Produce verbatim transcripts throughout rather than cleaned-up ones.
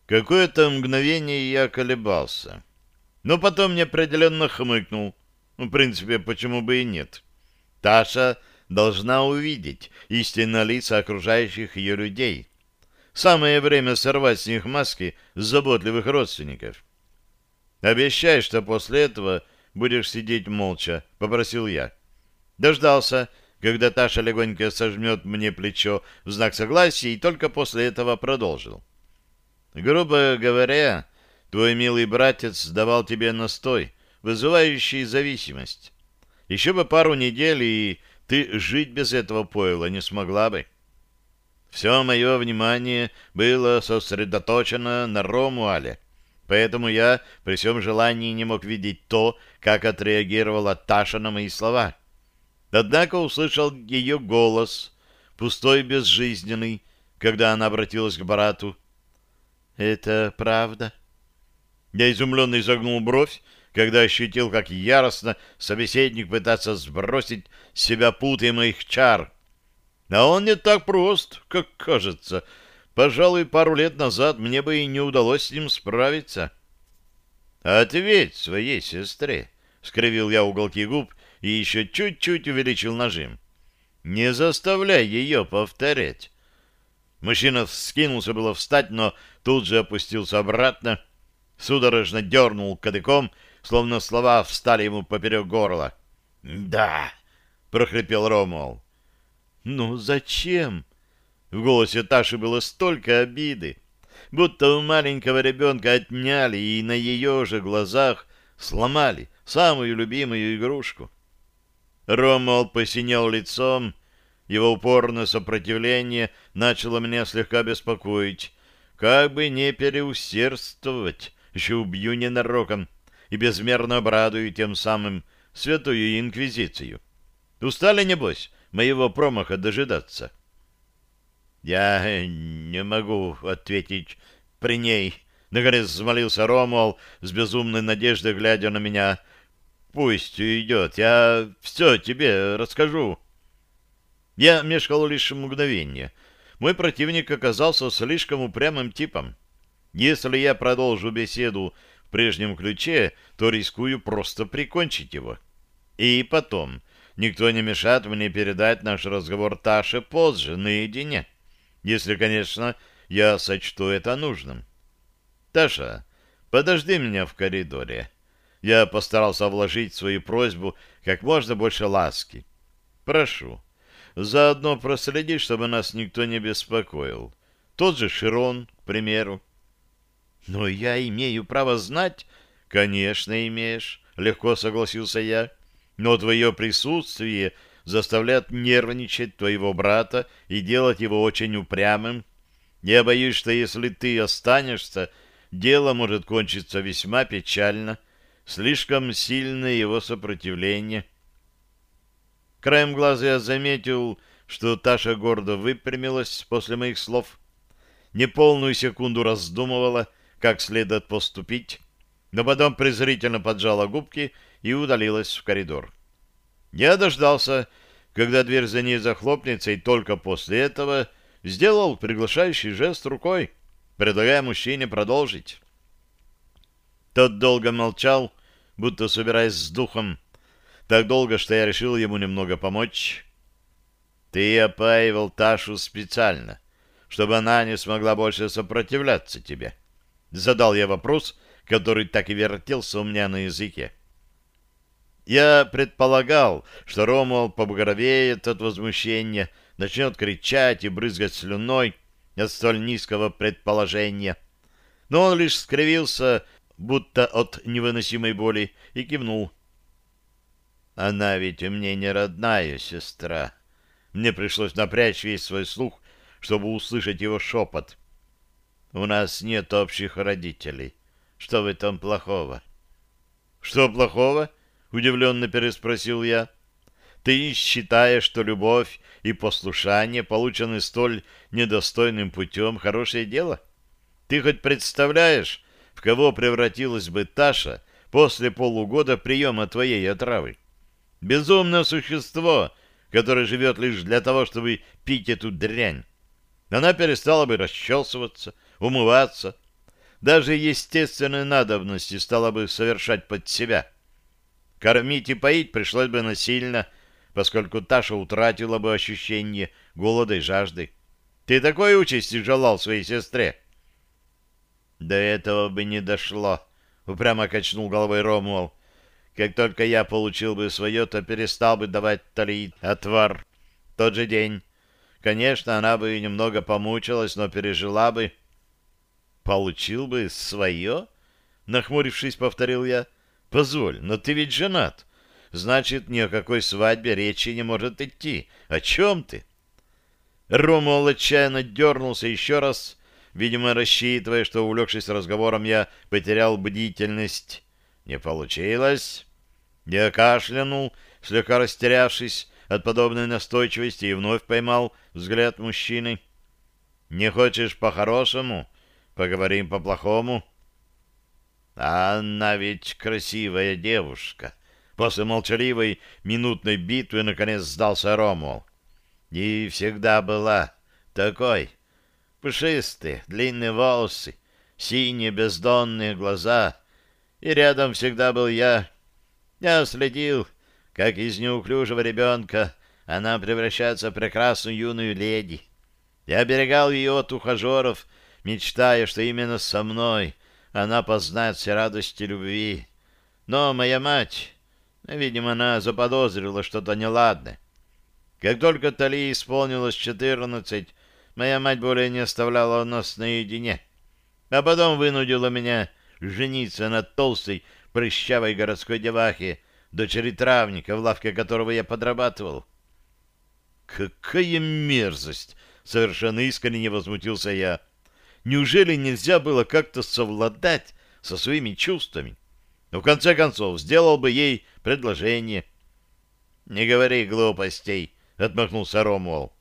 Какое-то мгновение я колебался, но потом неопределенно хмыкнул. Ну, в принципе, почему бы и нет. Таша должна увидеть истинные лица окружающих ее людей. Самое время сорвать с них маски заботливых родственников. «Обещай, что после этого будешь сидеть молча», — попросил я. Дождался, когда Таша легонько сожмет мне плечо в знак согласия, и только после этого продолжил. «Грубо говоря, твой милый братец давал тебе настой, вызывающий зависимость. Еще бы пару недель, и ты жить без этого пойла не смогла бы. Все мое внимание было сосредоточено на Ромуале, поэтому я при всем желании не мог видеть то, как отреагировала Таша на мои слова. Однако услышал ее голос, пустой и безжизненный, когда она обратилась к брату. «Это правда?» Я изумленно изогнул бровь, когда ощутил, как яростно собеседник пытается сбросить с себя путы моих чар. А он не так прост, как кажется. Пожалуй, пару лет назад мне бы и не удалось с ним справиться. «Ответь своей сестре», — скривил я уголки губ и еще чуть-чуть увеличил нажим. «Не заставляй ее повторять». Мужчина вскинулся было встать, но тут же опустился обратно, судорожно дернул кадыком, словно слова встали ему поперек горла. «Да!» — прохрипел Ромул. «Ну зачем?» В голосе Таши было столько обиды, будто у маленького ребенка отняли и на ее же глазах сломали самую любимую игрушку. Ромул посинел лицом, его упорное сопротивление начало меня слегка беспокоить. Как бы не переусердствовать, еще убью ненароком и безмерно обрадую тем самым святую инквизицию. Устали, небось, моего промаха дожидаться? Я не могу ответить при ней. Наконец взмолился Ромул с безумной надеждой, глядя на меня. Пусть уйдет, я все тебе расскажу. Я мешкал лишь мгновение. Мой противник оказался слишком упрямым типом. Если я продолжу беседу в прежнем ключе, то рискую просто прикончить его. И потом, никто не мешает мне передать наш разговор Таше позже, наедине. Если, конечно, я сочту это нужным. Таша, подожди меня в коридоре. Я постарался вложить в свою просьбу как можно больше ласки. Прошу. Заодно проследи, чтобы нас никто не беспокоил. Тот же Широн, к примеру. Но я имею право знать. Конечно, имеешь, легко согласился я. Но твое присутствие заставляет нервничать твоего брата и делать его очень упрямым. Я боюсь, что если ты останешься, дело может кончиться весьма печально. Слишком сильное его сопротивление. Краем глаза я заметил, что Таша гордо выпрямилась после моих слов. Неполную секунду раздумывала, как следует поступить, но потом презрительно поджала губки и удалилась в коридор. Я дождался, когда дверь за ней захлопнется, и только после этого сделал приглашающий жест рукой, предлагая мужчине продолжить. Тот долго молчал, будто собираясь с духом, так долго, что я решил ему немного помочь. Ты опаивал Ташу специально, чтобы она не смогла больше сопротивляться тебе. Задал я вопрос, который так и вертелся у меня на языке. Я предполагал, что Ромул побагровеет от возмущения, начнет кричать и брызгать слюной от столь низкого предположения. Но он лишь скривился, будто от невыносимой боли, и кивнул. Она ведь у меня не родная сестра. Мне пришлось напрячь весь свой слух, чтобы услышать его шепот. У нас нет общих родителей. Что в этом плохого? Что плохого? Удивленно переспросил я. Ты считаешь, что любовь и послушание, полученные столь недостойным путем, хорошее дело? Ты хоть представляешь, в кого превратилась бы Таша после полугода приема твоей отравы? Безумное существо, которое живет лишь для того, чтобы пить эту дрянь. Она перестала бы расчесываться, умываться, даже естественной надобности стала бы совершать под себя. Кормить и поить пришлось бы насильно, поскольку Таша утратила бы ощущение голода и жажды. Ты такой участи желал своей сестре? До этого бы не дошло, упрямо качнул головой Ромуал. Как только я получил бы свое, то перестал бы давать Талии отвар. Тот же день. Конечно, она бы немного помучилась, но пережила бы. Получил бы свое? Нахмурившись, повторил я. Позволь, но ты ведь женат. Значит, ни о какой свадьбе речи не может идти. О чем ты? Ромуал отчаянно дернулся еще раз, видимо, рассчитывая, что, увлекшись разговором, я потерял бдительность. Не получилось. Я кашлянул, слегка растерявшись от подобной настойчивости, и вновь поймал взгляд мужчины. «Не хочешь по-хорошему? Поговорим по-плохому». «А она ведь красивая девушка». После молчаливой минутной битвы наконец сдался Ромуал. «И всегда была такой. Пушистые, длинные волосы, синие бездонные глаза. И рядом всегда был я. Я следил, как из неуклюжего ребенка она превращается в прекрасную юную леди. Я оберегал ее от ухажеров, мечтая, что именно со мной она познает все радости любви. Но моя мать, видимо, она заподозрила что-то неладное. Как только Талии исполнилось четырнадцать, моя мать более не оставляла нас наедине, а потом вынудила меня жениться на толстой, прыщавой городской девахе, дочери травника, в лавке которого я подрабатывал. «Какая мерзость!» — совершенно искренне возмутился я. «Неужели нельзя было как-то совладать со своими чувствами? Но в конце концов сделал бы ей предложение». «Не говори глупостей», — отмахнулся Ромуал.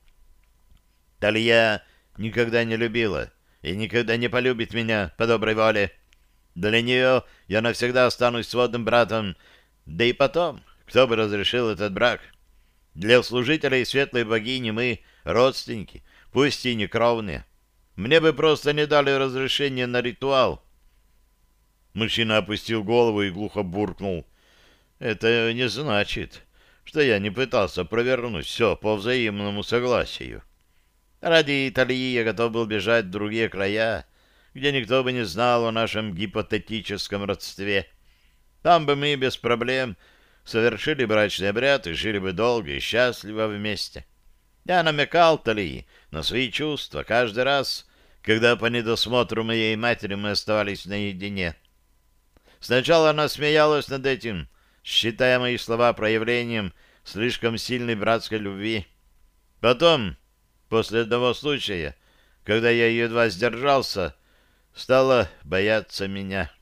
«Талия никогда не любила и никогда не полюбит меня по доброй воле. Для нее я навсегда останусь сводным братом. Да и потом, кто бы разрешил этот брак? Для служителей светлой богини мы родственники, пусть и не кровные. Мне бы просто не дали разрешения на ритуал». Мужчина опустил голову и глухо буркнул. «Это не значит, что я не пытался провернуть все по взаимному согласию. Ради Италии я готов был бежать в другие края, где никто бы не знал о нашем гипотетическом родстве. Там бы мы без проблем совершили брачный обряд и жили бы долго и счастливо вместе. Я намекал Талии на свои чувства каждый раз, когда по недосмотру моей матери мы оставались наедине. Сначала она смеялась над этим, считая мои слова проявлением слишком сильной братской любви. Потом, после одного случая, когда я едва сдержался, стала бояться меня.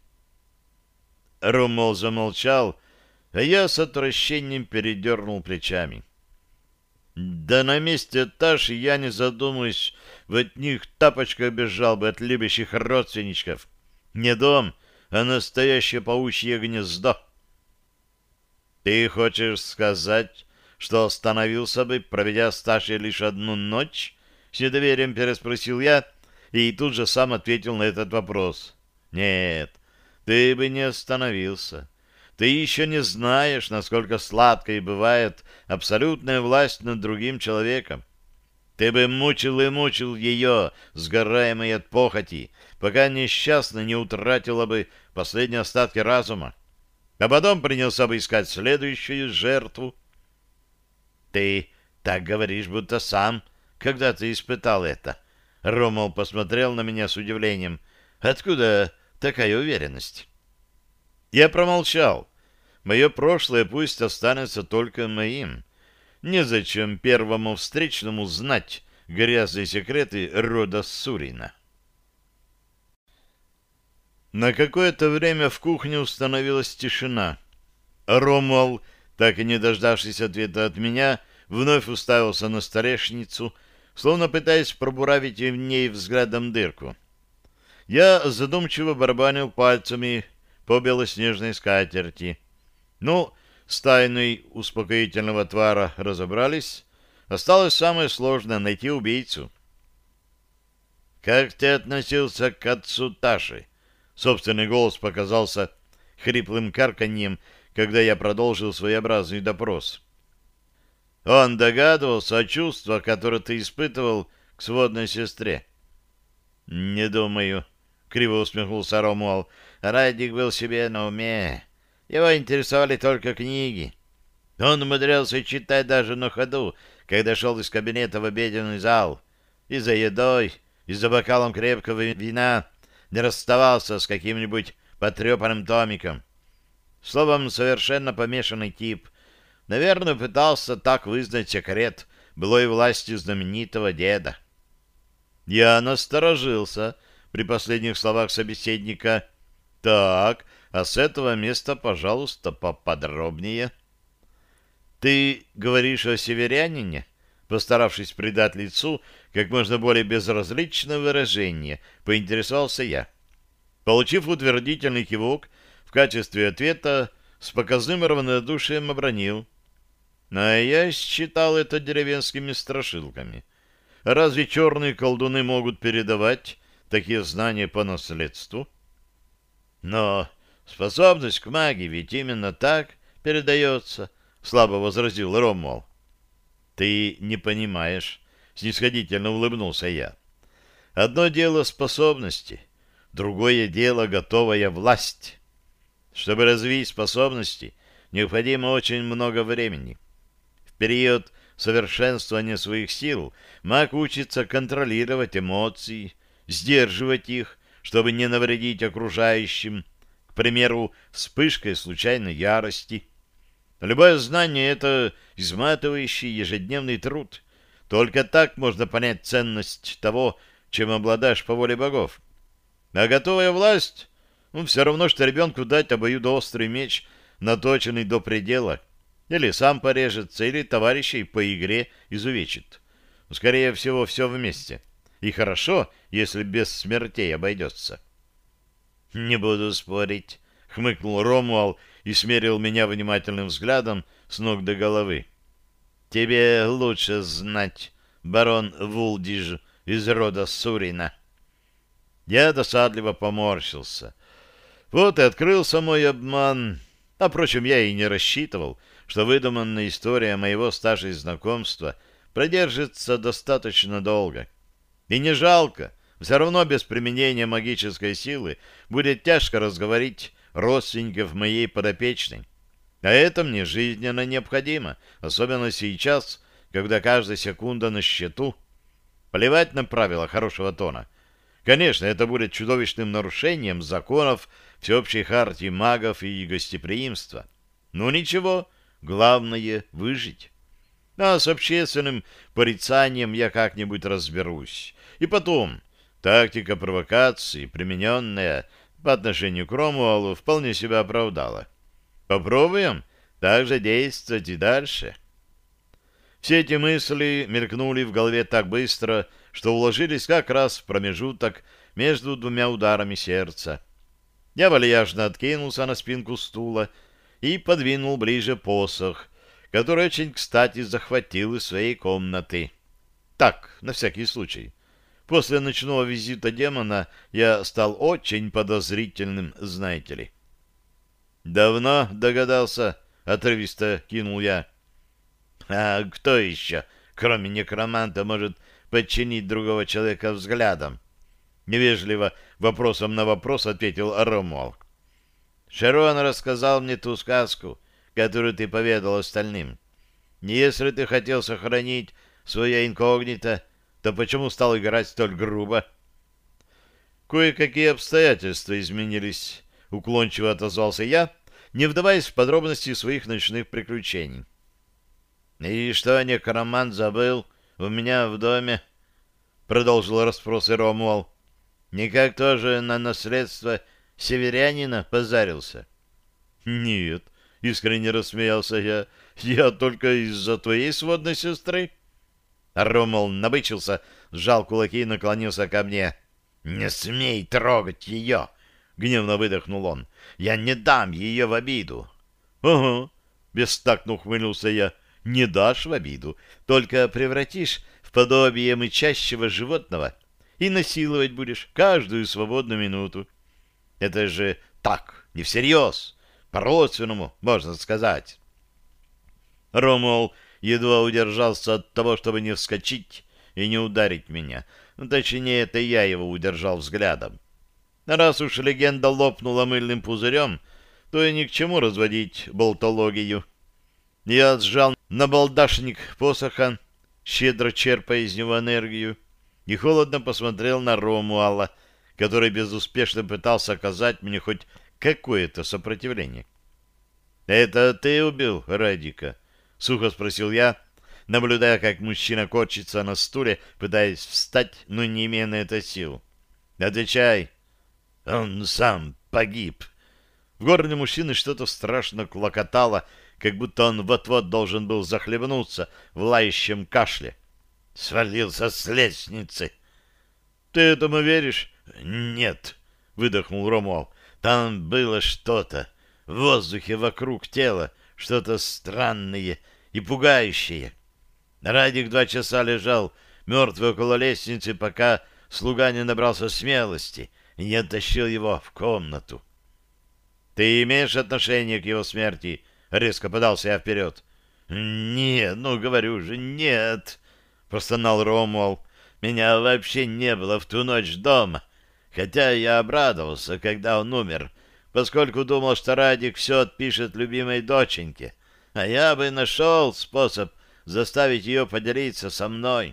Ромуал замолчал, а я с отвращением передернул плечами. Да на месте Таши я, не задумываясь, в одних тапочках бежал бы от любящих родственничков. Не дом, а настоящее паучье гнездо. «Ты хочешь сказать, что остановился бы, проведя с Ташей лишь одну ночь?» — с недоверием переспросил я, и тут же сам ответил на этот вопрос. «Нет, ты бы не остановился. Ты еще не знаешь, насколько сладкой бывает абсолютная власть над другим человеком. Ты бы мучил и мучил ее, сгораемой от похоти, пока несчастно не утратила бы последние остатки разума, а потом принялся бы искать следующую жертву. Ты так говоришь, будто сам когда-то испытал это». Ромуал посмотрел на меня с удивлением. «Откуда такая уверенность?» Я промолчал. Мое прошлое пусть останется только моим. Незачем первому встречному знать грязные секреты рода Сурина. На какое-то время в кухне установилась тишина. Ромуал, так и не дождавшись ответа от меня, вновь уставился на столешницу, словно пытаясь пробуравить в ней взглядом дырку. Я задумчиво барабанил пальцами по белоснежной скатерти. Ну, с тайной успокоительного отвара разобрались. Осталось самое сложное — найти убийцу. «Как ты относился к отцу Таши?» Собственный голос показался хриплым карканьем, когда я продолжил своеобразный допрос. Он догадывался о чувствах, которые ты испытывал к сводной сестре. — Не думаю, — криво усмехнулся Ромуал. Радик был себе на уме. Его интересовали только книги. Он умудрялся читать даже на ходу, когда шел из кабинета в обеденный зал. И за едой, и за бокалом крепкого вина не расставался с каким-нибудь потрепанным томиком. Словом, совершенно помешанный тип. Наверное, пытался так вызнать секрет былой власти знаменитого деда. Я насторожился при последних словах собеседника. Так, а с этого места, пожалуйста, поподробнее. Ты говоришь о северянине? Постаравшись придать лицу как можно более безразличное выражение, поинтересовался я. Получив утвердительный кивок, в качестве ответа с показным равнодушием обронил. А я считал это деревенскими страшилками. Разве черные колдуны могут передавать такие знания по наследству? Но способность к магии ведь именно так передается, слабо возразил Ромуал. Ты не понимаешь, снисходительно улыбнулся я. Одно дело способности, другое дело готовая власть. Чтобы развить способности, необходимо очень много времени. В период совершенствования своих сил маг учится контролировать эмоции, сдерживать их, чтобы не навредить окружающим, к примеру, вспышкой случайной ярости. Любое знание — это изматывающий ежедневный труд. Только так можно понять ценность того, чем обладаешь по воле богов. А готовая власть, ну, все равно, что ребенку дать обоюдоострый меч, наточенный до предела. Или сам порежется, или товарищей по игре изувечит. Скорее всего, все вместе. И хорошо, если без смертей обойдется. — Не буду спорить, — хмыкнул Ромуал и смерил меня внимательным взглядом с ног до головы. — Тебе лучше знать, барон Вулдиж из рода Сурина. Я досадливо поморщился. Вот и открылся мой обман. А, впрочем, я и не рассчитывал, что выдуманная история моего стажа и знакомства продержится достаточно долго. И не жалко, все равно без применения магической силы будет тяжко разговорить родственников моей подопечной. А это мне жизненно необходимо, особенно сейчас, когда каждая секунда на счету. Плевать на правила хорошего тона. Конечно, это будет чудовищным нарушением законов всеобщей хартии магов и гостеприимства. Но ничего, главное — выжить. А с общественным порицанием я как-нибудь разберусь. И потом, тактика провокации, примененная по отношению к Ромуалу, вполне себя оправдала. Попробуем так же действовать и дальше. Все эти мысли мелькнули в голове так быстро, что уложились как раз в промежуток между двумя ударами сердца. Я вальяжно откинулся на спинку стула и подвинул ближе посох, который очень кстати захватил из своей комнаты. Так, на всякий случай. После ночного визита демона я стал очень подозрительным, знаете ли. «Давно догадался?» — отрывисто кинул я. «А кто еще, кроме некроманта, может подчинить другого человека взглядом?» Невежливо вопросом на вопрос ответил Ромуал. «Шерон рассказал мне ту сказку, которую ты поведал остальным. Если ты хотел сохранить свое инкогнито, то почему стал играть столь грубо?» «Кое-какие обстоятельства изменились», — уклончиво отозвался я, не вдаваясь в подробности своих ночных приключений. «И что некромант забыл у меня в доме?» — продолжил расспросы Ромуал. «Никак тоже на наследство северянина позарился?» «Нет», — искренне рассмеялся я, — «я только из-за твоей сводной сестры». Ромуал набычился, сжал кулаки и наклонился ко мне. «Не смей трогать ее!» — гневно выдохнул он. «Я не дам ее в обиду». «Ага», — бестактно ухмыльнулся я, — «не дашь в обиду, только превратишь в подобие мычащего животного и насиловать будешь каждую свободную минуту». Это же так, не всерьез, по-родственному, можно сказать. Ромул едва удержался от того, чтобы не вскочить и не ударить меня. Ну, точнее, это я его удержал взглядом. Раз уж легенда лопнула мыльным пузырем, то и ни к чему разводить болтологию. Я сжал набалдашник посоха, щедро черпая из него энергию, и холодно посмотрел на Ромуала, который безуспешно пытался оказать мне хоть какое-то сопротивление. — Это ты убил Радика? — сухо спросил я, наблюдая, как мужчина корчится на стуле, пытаясь встать, но не имея на это сил. — Отвечай. — Он сам погиб. В горле мужчины что-то страшно клокотало, как будто он вот-вот должен был захлебнуться в лающем кашле. Свалился с лестницы. — Ты этому веришь? — Нет, — выдохнул Ромуал. — Там было что-то в воздухе вокруг тела, что-то странное и пугающее. Радик два часа лежал мертвый около лестницы, пока слуга не набрался смелости и не оттащил его в комнату. — Ты имеешь отношение к его смерти? — резко подался я вперед. — Нет, ну, говорю же, нет, — простонал Ромуал. — Меня вообще не было в ту ночь дома, хотя я обрадовался, когда он умер, поскольку думал, что Радик все отпишет любимой доченьке, а я бы нашел способ заставить ее поделиться со мной.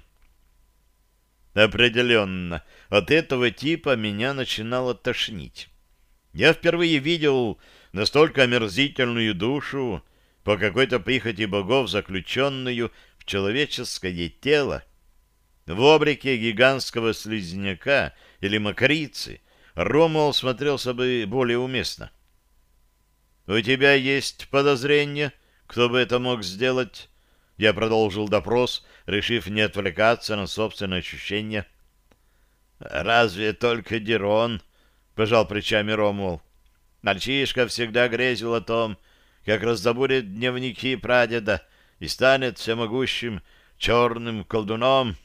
Определенно, от этого типа меня начинало тошнить. Я впервые видел настолько омерзительную душу, по какой-то прихоти богов, заключенную в человеческое тело. В облике гигантского слизняка или мокрицы Ромул смотрелся бы более уместно. — У тебя есть подозрение, кто бы это мог сделать? Я продолжил допрос, решив не отвлекаться на собственные ощущения. — Разве только Дирон? — пожал плечами Ромул. Мальчишка всегда грезил о том, как раздобудет дневники прадеда и станет всемогущим черным колдуном.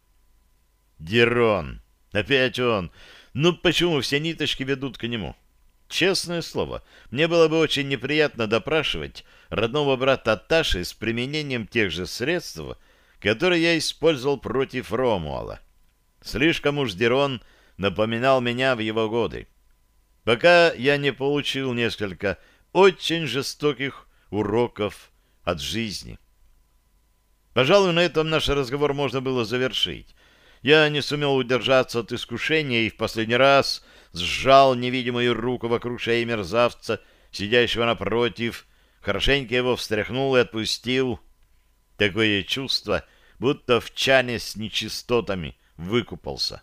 Дирон. Опять он. Ну почему все ниточки ведут к нему? Честное слово, мне было бы очень неприятно допрашивать родного брата Таши с применением тех же средств, которые я использовал против Ромуала. Слишком уж Дирон напоминал меня в его годы. Пока я не получил несколько очень жестоких уроков от жизни. Пожалуй, на этом наш разговор можно было завершить. Я не сумел удержаться от искушения и в последний раз сжал невидимую руку вокруг шеи мерзавца, сидящего напротив, хорошенько его встряхнул и отпустил. Такое чувство, будто в чане с нечистотами выкупался.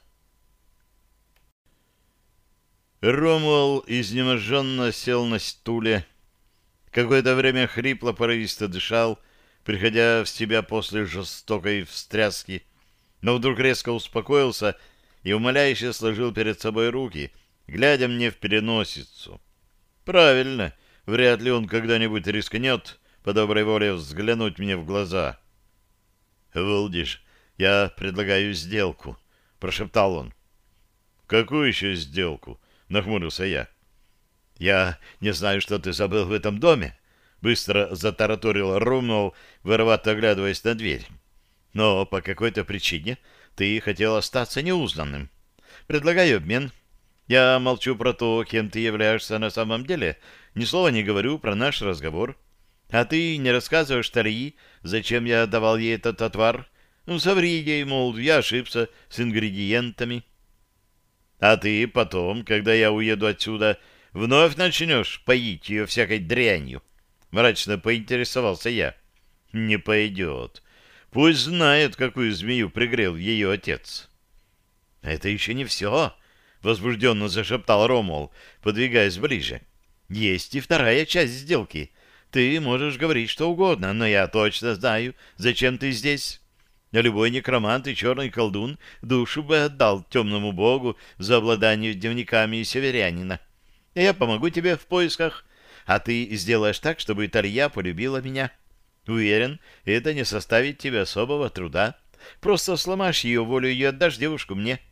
Ромуал изнеможенно сел на стуле. Какое-то время хрипло-порывисто дышал, приходя в себя после жестокой встряски, но вдруг резко успокоился и умоляюще сложил перед собой руки, глядя мне в переносицу. Правильно, вряд ли он когда-нибудь рискнет по доброй воле взглянуть мне в глаза. — Волдиш, я предлагаю сделку, — прошептал он. — Какую еще сделку? — нахмурился я. — Я не знаю, что ты забыл в этом доме, — быстро затараторил Ромул, воровато оглядываясь на дверь. — Но по какой-то причине ты хотел остаться неузнанным. Предлагаю обмен. Я молчу про то, кем ты являешься на самом деле, ни слова не говорю про наш разговор. А ты не рассказываешь Тарии, зачем я давал ей этот отвар? Ну, соври ей, мол, я ошибся с ингредиентами. А ты потом, когда я уеду отсюда, вновь начнешь поить ее всякой дрянью? Мрачно поинтересовался я. Не пойдет. Пусть знает, какую змею пригрел ее отец. — Это еще не все, — возбужденно зашептал Ромул, подвигаясь ближе. — Есть и вторая часть сделки. Ты можешь говорить что угодно, но я точно знаю, зачем ты здесь. Любой некромант и черный колдун душу бы отдал темному богу за обладание дневниками северянина. Я помогу тебе в поисках, а ты сделаешь так, чтобы Тарья полюбила меня. Уверен, это не составит тебе особого труда. Просто сломаешь ее волю и отдашь девушку мне.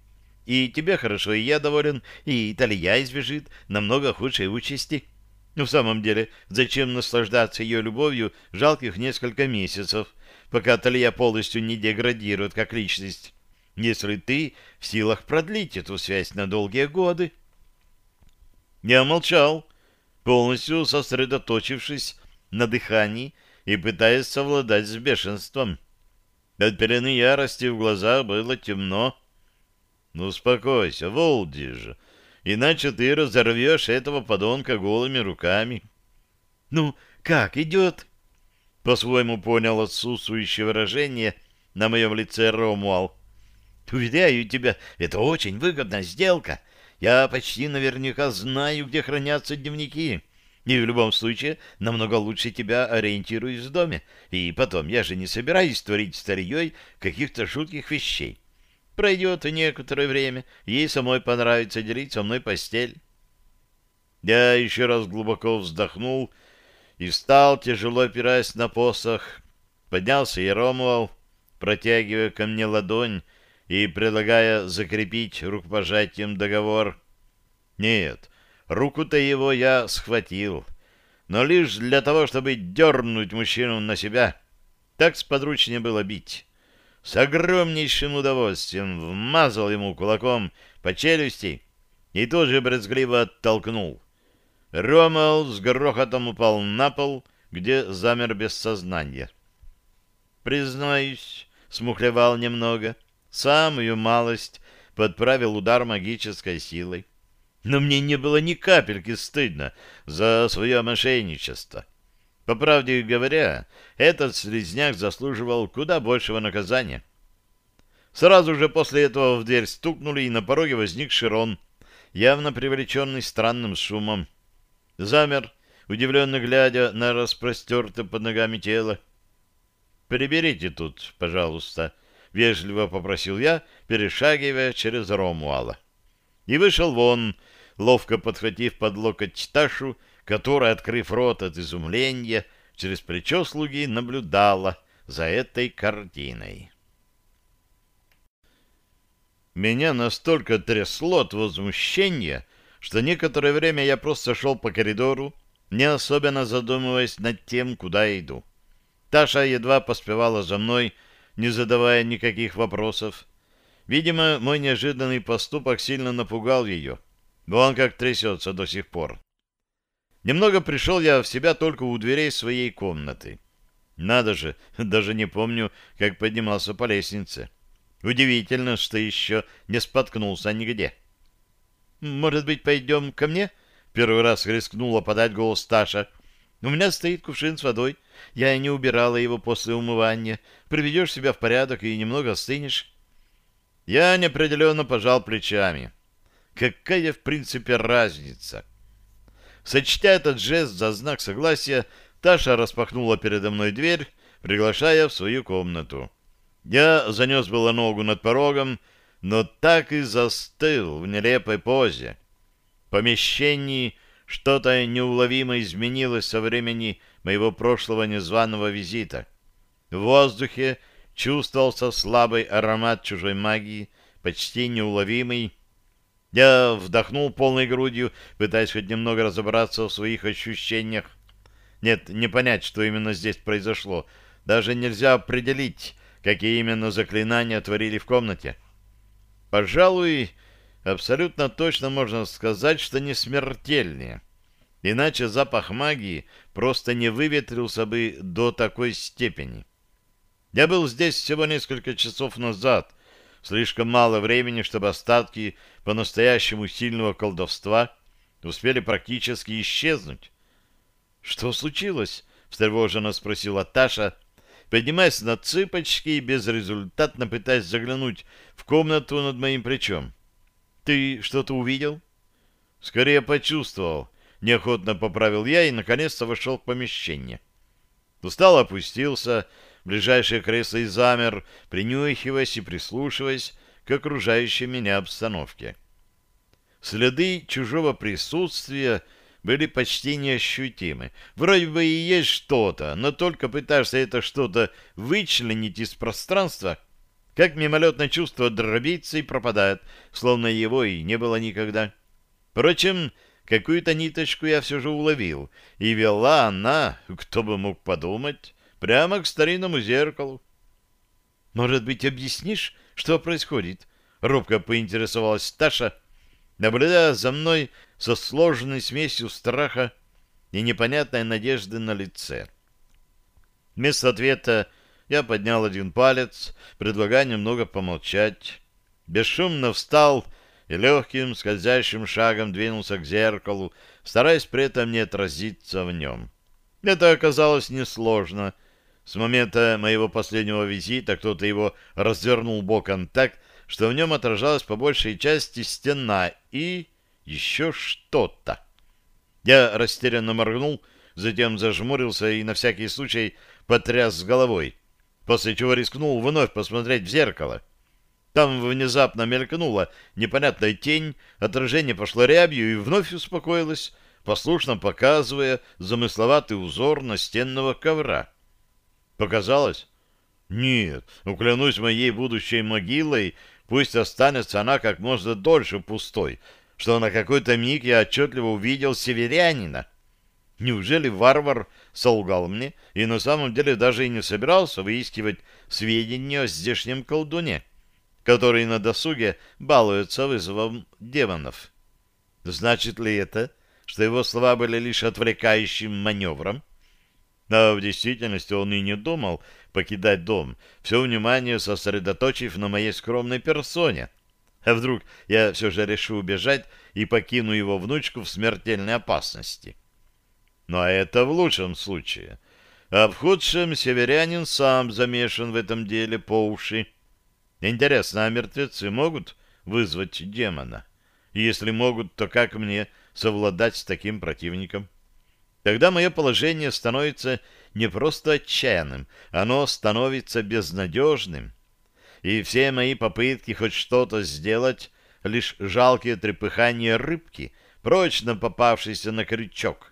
И тебе хорошо, и я доволен, и Талия избежит намного худшей участи. Ну, в самом деле, зачем наслаждаться ее любовью жалких несколько месяцев, пока Талия полностью не деградирует как личность, если ты в силах продлить эту связь на долгие годы? Я молчал, полностью сосредоточившись на дыхании и пытаясь совладать с бешенством. От пелены ярости в глазах было темно. «Ну, успокойся, Волдиж, иначе ты разорвешь этого подонка голыми руками». «Ну, как идет?» По-своему понял отсутствующее выражение на моем лице Ромуал. «Уверяю тебя, это очень выгодная сделка. Я почти наверняка знаю, где хранятся дневники. И в любом случае намного лучше тебя ориентируюсь в доме. И потом, я же не собираюсь творить старьей каких-то жутких вещей. Пройдет некоторое время, ей самой понравится делить со мной постель». Я еще раз глубоко вздохнул и встал, тяжело опираясь на посох. Поднялся и Ромуал, протягивая ко мне ладонь и предлагая закрепить рукопожатием договор. Нет, руку-то его я схватил, но лишь для того, чтобы дернуть мужчину на себя. Так сподручнее было бить. С огромнейшим удовольствием вмазал ему кулаком по челюсти и тоже брезгливо оттолкнул. Ромал с грохотом упал на пол, где замер без сознания. Признаюсь, смухлевал немного, самую малость подправил удар магической силой. Но мне не было ни капельки стыдно за свое мошенничество. По правде говоря, этот слизняк заслуживал куда большего наказания. Сразу же после этого в дверь стукнули, и на пороге возник Широн, явно привлеченный странным шумом. Замер, удивленно глядя на распростертое под ногами тело. «Приберите тут, пожалуйста», — вежливо попросил я, перешагивая через Ромуала. И вышел вон, ловко подхватив под локоть Ташу, которая, открыв рот от изумления, через плечо слуги наблюдала за этой картиной. Меня настолько трясло от возмущения, что некоторое время я просто шел по коридору, не особенно задумываясь над тем, куда иду. Таша едва поспевала за мной, не задавая никаких вопросов. Видимо, мой неожиданный поступок сильно напугал ее. Вон как трясется до сих пор. Немного пришел я в себя только у дверей своей комнаты. Надо же, даже не помню, как поднимался по лестнице. Удивительно, что еще не споткнулся нигде. «Может быть, пойдем ко мне?» Первый раз рискнула подать голос Таша. «У меня стоит кувшин с водой. Я не убирала его после умывания. Приведешь себя в порядок и немного остынешь». Я неопределенно пожал плечами. Какая, в принципе, разница? Сочтя этот жест за знак согласия, Таша распахнула передо мной дверь, приглашая в свою комнату. Я занес было ногу над порогом, но так и застыл в нелепой позе. В помещении что-то неуловимо изменилось со времени моего прошлого незваного визита. В воздухе чувствовался слабый аромат чужой магии, почти неуловимый. Я вдохнул полной грудью, пытаясь хоть немного разобраться в своих ощущениях. Нет, не понять, что именно здесь произошло. Даже нельзя определить, какие именно заклинания творили в комнате. Пожалуй, абсолютно точно можно сказать, что не смертельные. Иначе запах магии просто не выветрился бы до такой степени. Я был здесь всего несколько часов назад. Слишком мало времени, чтобы остатки по-настоящему сильного колдовства успели практически исчезнуть. «Что случилось?» — встревоженно спросила Таша, поднимаясь на цыпочки и безрезультатно пытаясь заглянуть в комнату над моим плечом. «Ты что-то увидел?» «Скорее почувствовал». Неохотно поправил я и наконец-то вошел в помещение. Устало опустился в ближайшее кресло и замер, принюхиваясь и прислушиваясь к окружающей меня обстановке. Следы чужого присутствия были почти неощутимы. Вроде бы и есть что-то, но только пытаешься это что-то вычленить из пространства, как мимолетное чувство дробится и пропадает, словно его и не было никогда. Впрочем, какую-то ниточку я все же уловил, и вела она, кто бы мог подумать, прямо к старинному зеркалу. «Может быть, объяснишь, что происходит?» — робко поинтересовалась Таша, наблюдая за мной со сложной смесью страха и непонятной надежды на лице. Вместо ответа я поднял один палец, предлагая немного помолчать. Бесшумно встал и легким скользящим шагом двинулся к зеркалу, стараясь при этом не отразиться в нем. Это оказалось несложно. С момента моего последнего визита кто-то его развернул боком так, что в нем отражалась по большей части стена и еще что-то. Я растерянно моргнул, затем зажмурился и на всякий случай потряс головой, после чего рискнул вновь посмотреть в зеркало. Там внезапно мелькнула непонятная тень, отражение пошло рябью и вновь успокоилось, послушно показывая замысловатый узор настенного ковра. Показалось? Нет, уклянусь моей будущей могилой, пусть останется она как можно дольше пустой, что на какой-то миг я отчетливо увидел северянина. Неужели варвар солгал мне и на самом деле даже и не собирался выискивать сведения о здешнем колдуне, который на досуге балуется вызовом демонов? Значит ли это, что его слова были лишь отвлекающим маневром? А в действительности он и не думал покидать дом, все внимание сосредоточив на моей скромной персоне. А вдруг я все же решу убежать и покину его внучку в смертельной опасности? Но это в лучшем случае. А в худшем северянин сам замешан в этом деле по уши. Интересно, а мертвецы могут вызвать демона? И если могут, то как мне совладать с таким противником? Тогда мое положение становится не просто отчаянным, оно становится безнадежным. И все мои попытки хоть что-то сделать — лишь жалкие трепыхания рыбки, прочно попавшейся на крючок.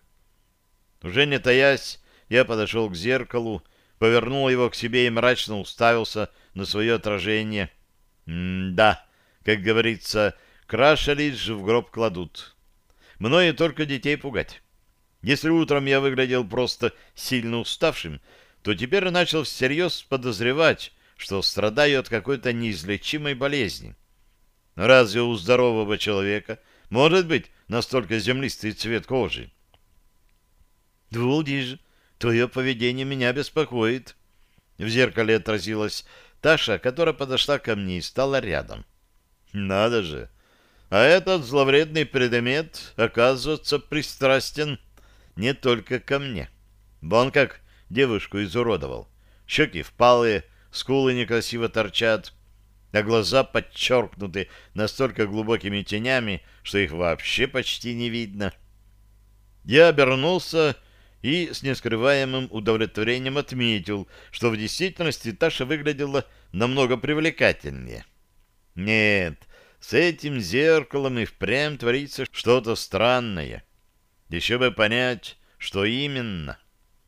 Уже не таясь, я подошел к зеркалу, повернул его к себе и мрачно уставился на свое отражение. М-да, как говорится, краше лишь в гроб кладут. Мною только детей пугать. Если утром я выглядел просто сильно уставшим, то теперь начал всерьез подозревать, что страдаю от какой-то неизлечимой болезни. Разве у здорового человека может быть настолько землистый цвет кожи? «Двулдиж, твое поведение меня беспокоит». В зеркале отразилась Таша, которая подошла ко мне и стала рядом. «Надо же! А этот зловредный предмет, оказывается, пристрастен не только ко мне. Вон как девушку изуродовал. Щеки впалые, скулы некрасиво торчат, а глаза подчеркнуты настолько глубокими тенями, что их вообще почти не видно». Я обернулся и с нескрываемым удовлетворением отметил, что в действительности Таша выглядела намного привлекательнее. Нет, с этим зеркалом и впрямь творится что-то странное. Еще бы понять, что именно.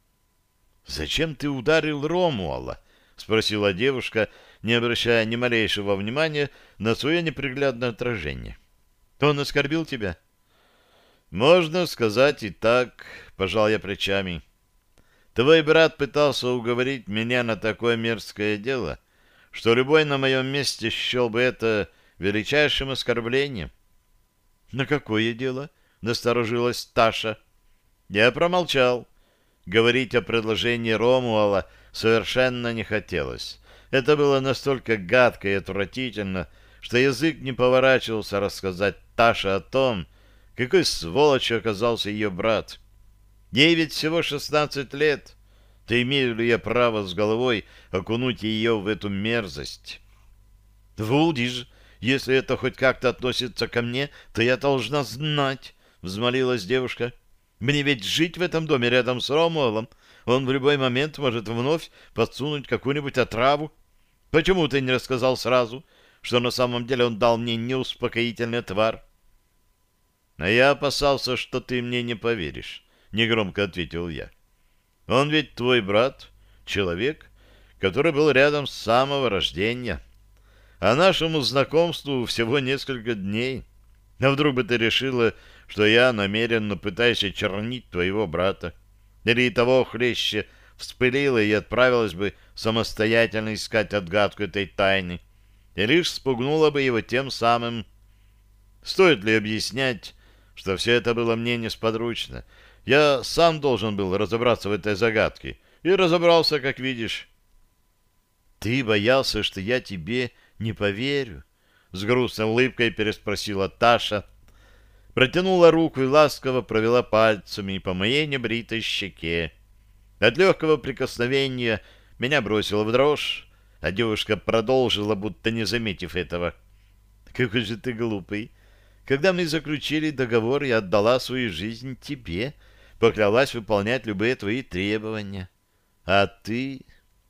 «Зачем ты ударил Ромуала?» — спросила девушка, не обращая ни малейшего внимания на свое неприглядное отражение. «Он оскорбил тебя?» «Можно сказать и так», — пожал я плечами. «Твой брат пытался уговорить меня на такое мерзкое дело, что любой на моем месте счел бы это величайшим оскорблением». «На какое дело?» — насторожилась Таша. Я промолчал. Говорить о предложении Ромуала совершенно не хотелось. Это было настолько гадко и отвратительно, что язык не поворачивался рассказать Таше о том, какой сволочью оказался ее брат. Ей ведь всего шестнадцать лет. Да имею ли я право с головой окунуть ее в эту мерзость? «Вулдиж, если это хоть как-то относится ко мне, то я должна знать», — взмолилась девушка. «Мне ведь жить в этом доме рядом с Ромуэлом. Он в любой момент может вновь подсунуть какую-нибудь отраву. Почему ты не рассказал сразу, что на самом деле он дал мне неуспокоительный отвар?» «А я опасался, что ты мне не поверишь», — негромко ответил я. «Он ведь твой брат, человек, который был рядом с самого рождения. а нашему знакомству всего несколько дней. А вдруг бы ты решила, что я намеренно пытаюсь очернить твоего брата? Или и того хлеще вспылила и отправилась бы самостоятельно искать отгадку этой тайны, и лишь спугнула бы его тем самым. Стоит ли объяснять, что все это было мне несподручно? Я сам должен был разобраться в этой загадке, и разобрался, как видишь. — Ты боялся, что я тебе не поверю? — с грустной улыбкой переспросила Таша, протянула руку и ласково провела пальцами по моей небритой щеке. От легкого прикосновения меня бросило в дрожь, а девушка продолжила, будто не заметив этого. — Какой же ты глупый! Когда мы заключили договор, я отдала свою жизнь тебе, поклялась выполнять любые твои требования. А ты...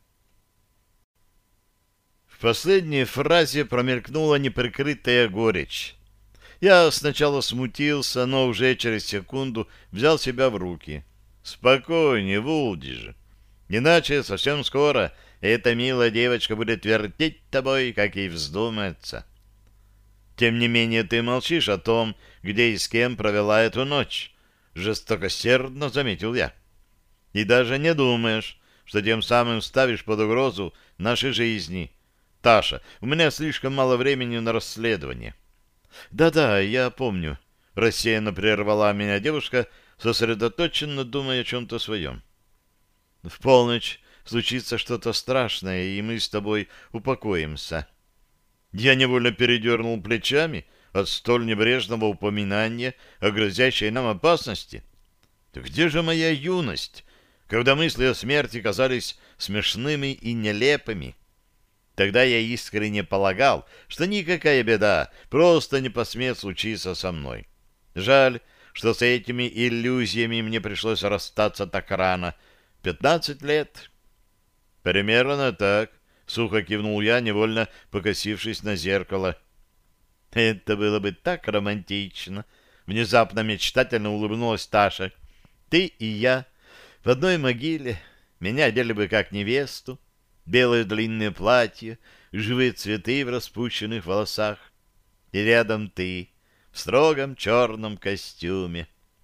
В последней фразе промелькнула неприкрытая горечь. Я сначала смутился, но уже через секунду взял себя в руки. Спокойнее, Вулдиж. Иначе совсем скоро эта милая девочка будет вертеть тобой, как ей вздумается. Тем не менее ты молчишь о том, где и с кем провела эту ночь, жестокосердно заметил я. И даже не думаешь, что тем самым ставишь под угрозу нашей жизни. Таша, у меня слишком мало времени на расследование. Да-да, я помню. Рассеянно прервала меня девушка, сосредоточенно думая о чем-то своем. В полночь случится что-то страшное, и мы с тобой упокоимся. Я невольно передернул плечами от столь небрежного упоминания о грозящей нам опасности. Где же моя юность, когда мысли о смерти казались смешными и нелепыми? Тогда я искренне полагал, что никакая беда просто не посмеет случиться со мной. Жаль, что с этими иллюзиями мне пришлось расстаться так рано. Пятнадцать лет. Примерно так, сухо кивнул я, невольно покосившись на зеркало. Это было бы так романтично. Внезапно мечтательно улыбнулась Таша. Ты и я в одной могиле. Меня одели бы как невесту. Белое длинное платье, живые цветы в распущенных волосах. И рядом ты в строгом черном костюме.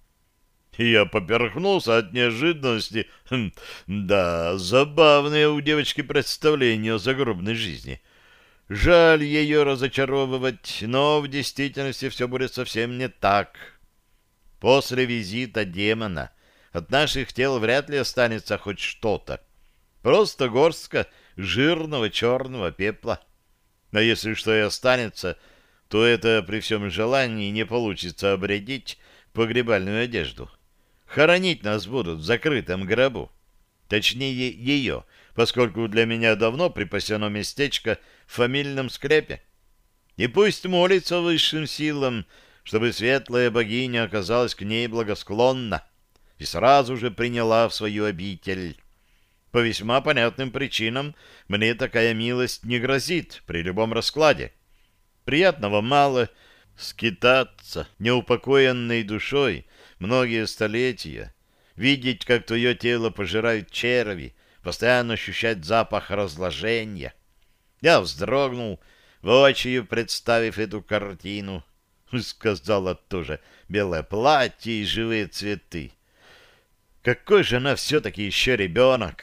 Я поперхнулся от неожиданности. Хм, да, забавное у девочки представление о загробной жизни. Жаль ее разочаровывать, но в действительности все будет совсем не так. После визита демона от наших тел вряд ли останется хоть что-то. Просто горстка жирного черного пепла. А если что и останется, то это при всем желании не получится обрядить погребальную одежду. Хоронить нас будут в закрытом гробу. Точнее, ее, поскольку для меня давно припасено местечко в фамильном склепе. И пусть молится высшим силам, чтобы светлая богиня оказалась к ней благосклонна и сразу же приняла в свою обитель. По весьма понятным причинам мне такая милость не грозит при любом раскладе. Приятного мало скитаться неупокоенной душой многие столетия, видеть, как твое тело пожирают черви, постоянно ощущать запах разложения. Я вздрогнул, воочию представив эту картину. Сказала тоже белое платье и живые цветы. Какой же она все-таки еще ребенок!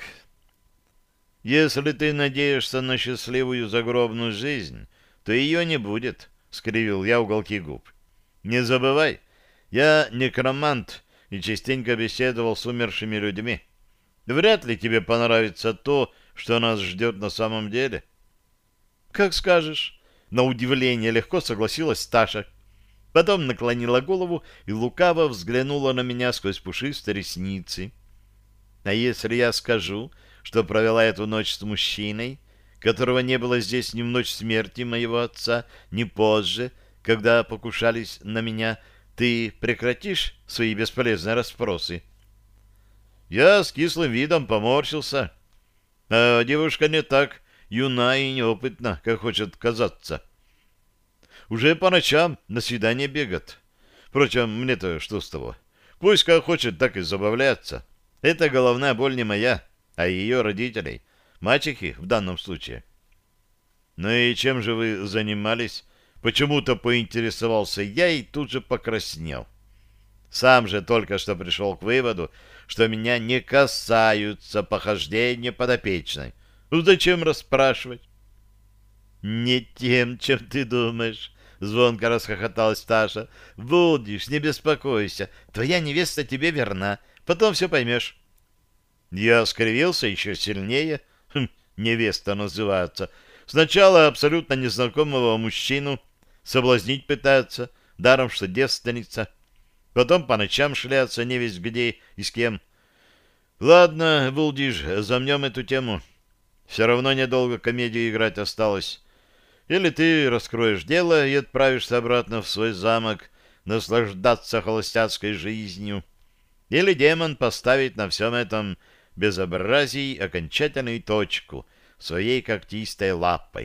Если ты надеешься на счастливую загробную жизнь, то ее не будет, — скривил я уголки губ. Не забывай, я некромант и частенько беседовал с умершими людьми. Вряд ли тебе понравится то, что нас ждет на самом деле. Как скажешь. На удивление легко согласилась Таша. Потом наклонила голову и лукаво взглянула на меня сквозь пушистые ресницы. А если я скажу, что провела эту ночь с мужчиной, которого не было здесь ни в ночь смерти моего отца, ни позже, когда покушались на меня, ты прекратишь свои бесполезные расспросы? Я с кислым видом поморщился. А девушка не так юна и неопытна, как хочет казаться. Уже по ночам на свидание бегат. Впрочем, мне-то что с того? Пусть как хочет, так и забавляется. Это головная боль не моя, а ее родителей, мачехи в данном случае. Ну и чем же вы занимались? Почему-то поинтересовался я и тут же покраснел. Сам же только что пришел к выводу, что меня не касаются похождения подопечной. Ну зачем расспрашивать? «Не тем, чем ты думаешь», — звонко расхохоталась Таша. «Будешь, не беспокойся, твоя невеста тебе верна, потом все поймешь». Я скривился еще сильнее. Хм, невеста называется. Сначала абсолютно незнакомого мужчину соблазнить пытается, даром что девственница. Потом по ночам шляться невесть где и с кем. Ладно, Булдиш, замнем эту тему. Все равно недолго комедию играть осталось. Или ты раскроешь дело и отправишься обратно в свой замок наслаждаться холостяцкой жизнью. Или демон поставит на всем этом безобразии окончательную точку своей когтистой лапой.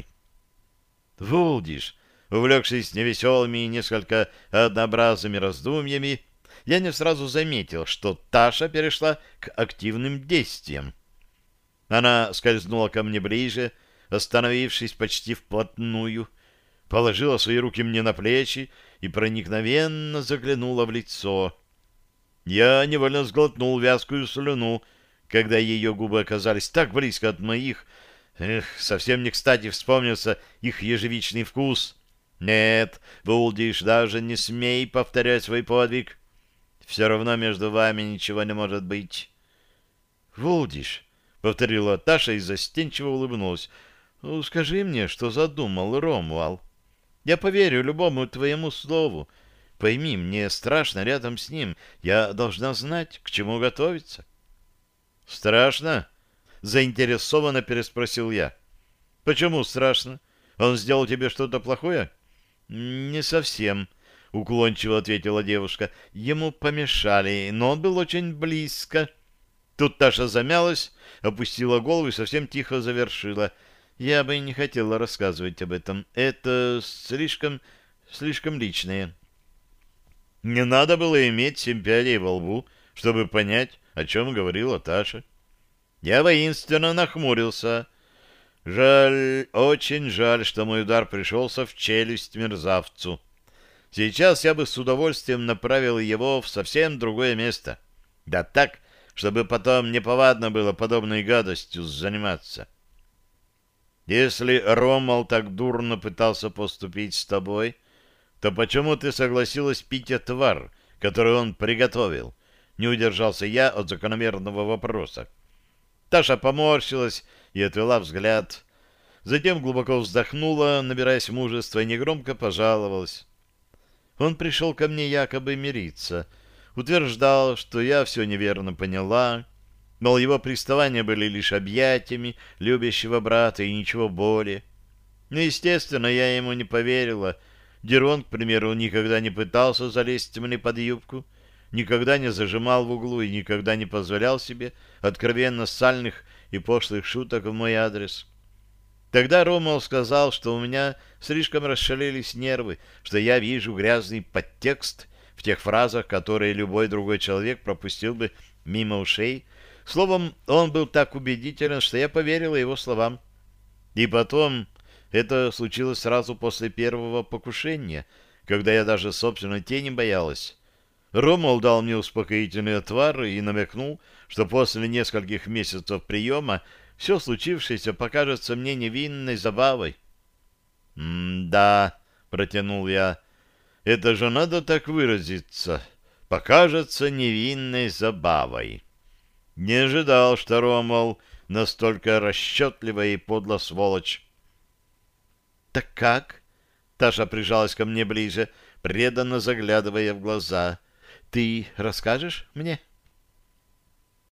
Вулдиш, увлекшись невеселыми и несколько однообразными раздумьями, я не сразу заметил, что Таша перешла к активным действиям. Она скользнула ко мне ближе, остановившись почти вплотную, положила свои руки мне на плечи и проникновенно заглянула в лицо. Я невольно сглотнул вязкую слюну, когда ее губы оказались так близко от моих. Эх, совсем не кстати вспомнился их ежевичный вкус. Нет, Булдиш, даже не смей повторять свой подвиг. Все равно между вами ничего не может быть. Булдиш, — повторила Таша и застенчиво улыбнулась. — Скажи мне, что задумал Ромуал. Я поверю любому твоему слову. Пойми, мне страшно рядом с ним. Я должна знать, к чему готовиться. — Страшно? — заинтересованно переспросил я. — Почему страшно? Он сделал тебе что-то плохое? — Не совсем, — уклончиво ответила девушка. — Ему помешали, но он был очень близко. Тут Таша замялась, опустила голову и совсем тихо завершила. Я бы не хотела рассказывать об этом. Это слишком, слишком личное. Не надо было иметь семь пядей во лбу, чтобы понять, о чем говорила Таша. Я воинственно нахмурился. Жаль, очень жаль, что мой удар пришелся в челюсть мерзавцу. Сейчас я бы с удовольствием направил его в совсем другое место. Да так, чтобы потом неповадно было подобной гадостью заниматься. Если Ромал так дурно пытался поступить с тобой, то почему ты согласилась пить отвар, который он приготовил? Не удержался я от закономерного вопроса. Таша поморщилась и отвела взгляд. Затем глубоко вздохнула, набираясь мужества, и негромко пожаловалась. Он пришел ко мне якобы мириться, утверждал, что я все неверно поняла, мол, его приставания были лишь объятиями любящего брата и ничего более. Ну, естественно, я ему не поверила. Дерон, к примеру, никогда не пытался залезть мне под юбку, никогда не зажимал в углу и никогда не позволял себе откровенно сальных и пошлых шуток в мой адрес. Тогда Ромал сказал, что у меня слишком расшалились нервы, что я вижу грязный подтекст в тех фразах, которые любой другой человек пропустил бы мимо ушей. Словом, он был так убедителен, что я поверила его словам. И потом, это случилось сразу после первого покушения, когда я даже собственной тени боялась. Ромал дал мне успокоительный отвар и намекнул, что после нескольких месяцев приема все случившееся покажется мне невинной забавой. «М-да», — протянул я, — «это же надо так выразиться. Покажется невинной забавой». Не ожидал, что Ромал настолько расчетливая и подлая сволочь. «Так как?» — Таша прижалась ко мне ближе, преданно заглядывая в глаза. «Ты расскажешь мне?»